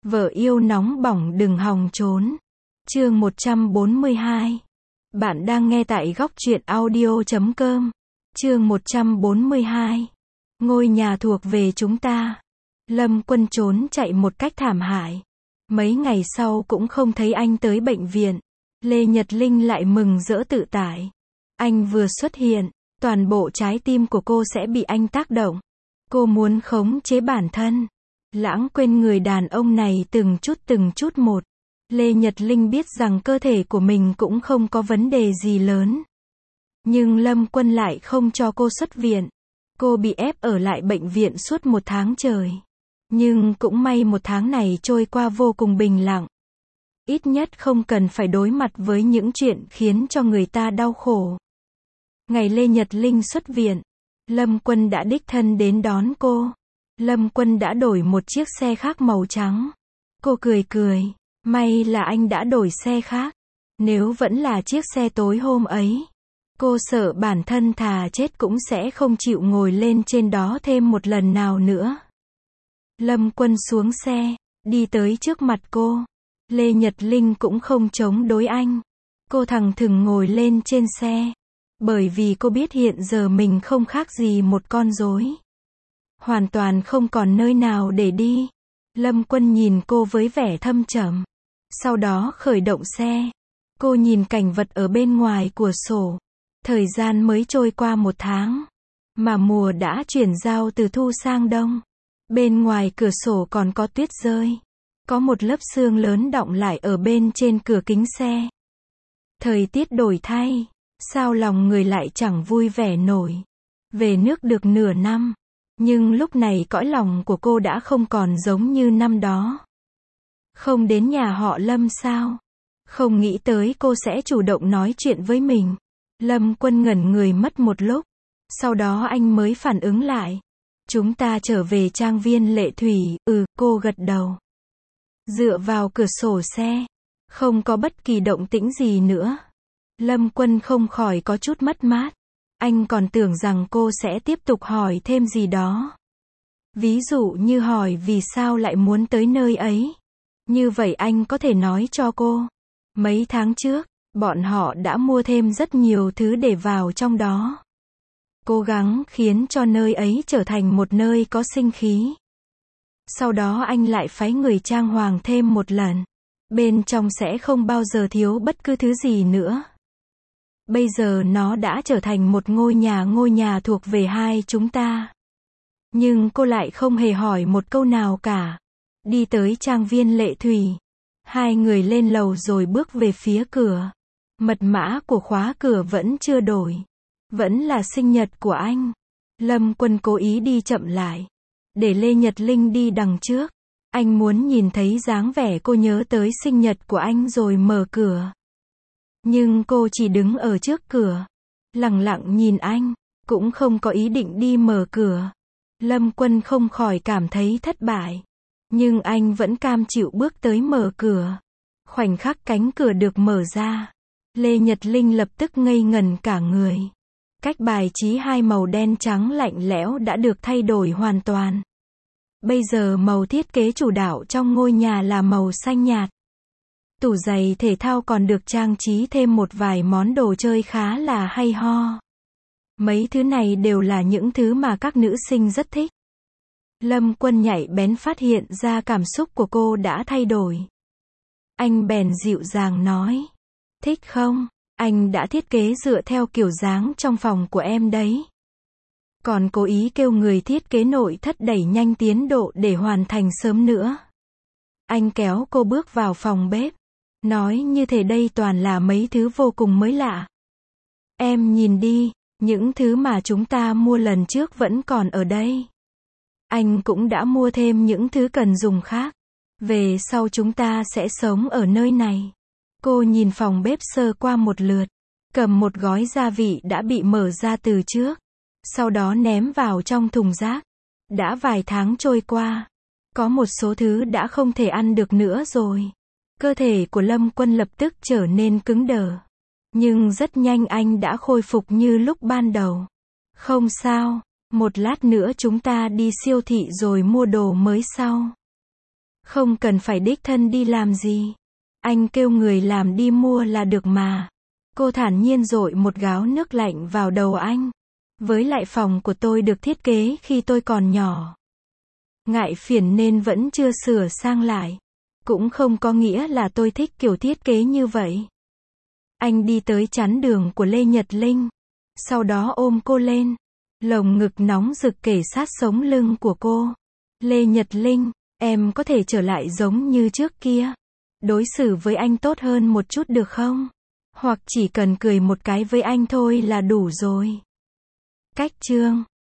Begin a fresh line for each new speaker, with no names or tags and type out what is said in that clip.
Vợ yêu nóng bỏng đừng hòng trốn. Chương 142. Bạn đang nghe tại góc truyện audio.com. Chương 142. Ngôi nhà thuộc về chúng ta. Lâm Quân trốn chạy một cách thảm hại. Mấy ngày sau cũng không thấy anh tới bệnh viện. Lê Nhật Linh lại mừng rỡ tự tại. Anh vừa xuất hiện, toàn bộ trái tim của cô sẽ bị anh tác động. Cô muốn khống chế bản thân, lãng quên người đàn ông này từng chút một. Lê Nhật Linh biết rằng cơ thể của mình cũng không có vấn đề gì lớn. Nhưng Lâm Quân lại không cho cô xuất viện. Cô bị ép ở lại bệnh viện suốt 1 tháng trời. Nhưng cũng may 1 tháng này trôi qua vô cùng bình lặng. Ít nhất không cần phải đối mặt với những chuyện khiến cho người ta đau khổ. Ngày Lê Nhật Linh xuất viện, Lâm Quân đã đích thân đến đón cô. Lâm Quân đã đổi một chiếc xe khác màu trắng. Cô cười, may là anh đã đổi xe khác. Nếu vẫn là chiếc xe tối hôm ấy, cô sợ bản thân thà chết cũng sẽ không chịu ngồi lên trên đó thêm một lần nào nữa. Lâm Quân xuống xe, đi tới trước mặt cô. Lê Nhật Linh cũng không chống đối anh. Cô thẳng thừng ngồi lên trên xe. Bởi vì cô biết hiện giờ mình không khác gì một con rối. Hoàn toàn không còn nơi nào để đi. Lâm Quân nhìn cô với vẻ thâm trầm. Sau đó khởi động xe. Cô nhìn cảnh vật ở bên ngoài cửa sổ. Thời gian mới trôi qua 1 tháng. Mà mùa đã chuyển giao từ thu sang đông. Bên ngoài cửa sổ còn có tuyết rơi. Có một lớp sương lớn đọng lại ở bên trên cửa kính xe. Thời tiết đổi thay. Sao lòng người lại chẳng vui vẻ nổi. Về nước được nửa năm. Nhưng lúc này cõi lòng của cô đã không còn giống như năm đó. Không đến nhà họ Lâm sao? Không nghĩ tới cô sẽ chủ động nói chuyện với mình. Lâm Quân ngẩn người mất một lúc. Sau đó anh mới phản ứng lại. Chúng ta trở về trang viên Lệ Thủy. Cô gật đầu. Dựa vào cửa sổ xe. Không có bất kỳ động tĩnh gì nữa. Lâm Quân không khỏi có chút mất mát. Anh còn tưởng rằng cô sẽ tiếp tục hỏi thêm gì đó. Ví dụ như hỏi vì sao lại muốn tới nơi ấy. Như vậy anh có thể nói cho cô. Mấy tháng trước, bọn họ đã mua thêm rất nhiều thứ để vào trong đó. Cố gắng khiến cho nơi ấy trở thành một nơi có sinh khí. Sau đó anh lại phái người trang hoàng thêm một lần. Bên trong sẽ không bao giờ thiếu bất cứ thứ gì nữa. Bây giờ nó đã trở thành một ngôi nhà thuộc về hai chúng ta. Nhưng cô lại không hề hỏi một câu nào cả. Đi tới trang viên Lệ Thủy. Hai người lên lầu rồi bước về phía cửa. Mật mã của khóa cửa vẫn chưa đổi. Vẫn là sinh nhật của anh. Lâm Quân cố ý đi chậm lại. Để Lê Nhật Linh đi đằng trước. Anh muốn nhìn thấy dáng vẻ cô nhớ tới sinh nhật của anh rồi mở cửa. Nhưng cô chỉ đứng ở trước cửa. Lặng lặng nhìn anh. Cũng không có ý định đi mở cửa. Lâm Quân không khỏi cảm thấy thất bại. Nhưng anh vẫn cam chịu bước tới mở cửa. Khoảnh khắc cánh cửa được mở ra. Lê Nhật Linh lập tức ngây ngẩn cả người. Cách bài trí hai màu đen trắng lạnh lẽo đã được thay đổi hoàn toàn. Bây giờ màu thiết kế chủ đạo trong ngôi nhà là màu xanh nhạt. Tủ giày thể thao còn được trang trí thêm một vài món đồ chơi khá là hay ho. Mấy thứ này đều là những thứ mà các nữ sinh rất thích. Lâm Quân nhạy bén phát hiện ra cảm xúc của cô đã thay đổi. Anh bèn dịu dàng nói. Thích không? Anh đã thiết kế dựa theo kiểu dáng trong phòng của em đấy. Còn cố ý kêu người thiết kế nội thất đẩy nhanh tiến độ để hoàn thành sớm nữa. Anh kéo cô bước vào phòng bếp. Nói như thế đây toàn là mấy thứ vô cùng mới lạ. Em nhìn đi, những thứ mà chúng ta mua lần trước vẫn còn ở đây. Anh cũng đã mua thêm những thứ cần dùng khác. Về sau chúng ta sẽ sống ở nơi này. Cô nhìn phòng bếp sơ qua một lượt. Cầm một gói gia vị đã bị mở ra từ trước. Sau đó ném vào trong thùng rác. Đã vài tháng trôi qua. Có một số thứ đã không thể ăn được nữa rồi. Cơ thể của Lâm Quân lập tức trở nên cứng đờ. Nhưng rất nhanh anh đã khôi phục như lúc ban đầu. Không sao, một lát nữa chúng ta đi siêu thị rồi mua đồ mới sau. Không cần phải đích thân đi làm gì. Anh kêu người làm đi mua là được mà. Cô thản nhiên dội một gáo nước lạnh vào đầu anh. Với lại phòng của tôi được thiết kế khi tôi còn nhỏ. Ngại phiền nên vẫn chưa sửa sang lại. Cũng không có nghĩa là tôi thích kiểu thiết kế như vậy. Anh đi tới chắn đường của Lê Nhật Linh. Sau đó ôm cô lên. Lồng ngực nóng rực kề sát sống lưng của cô. Lê Nhật Linh, em có thể trở lại giống như trước kia. Đối xử với anh tốt hơn một chút được không? Hoặc chỉ cần cười một cái với anh thôi là đủ rồi. Cách chương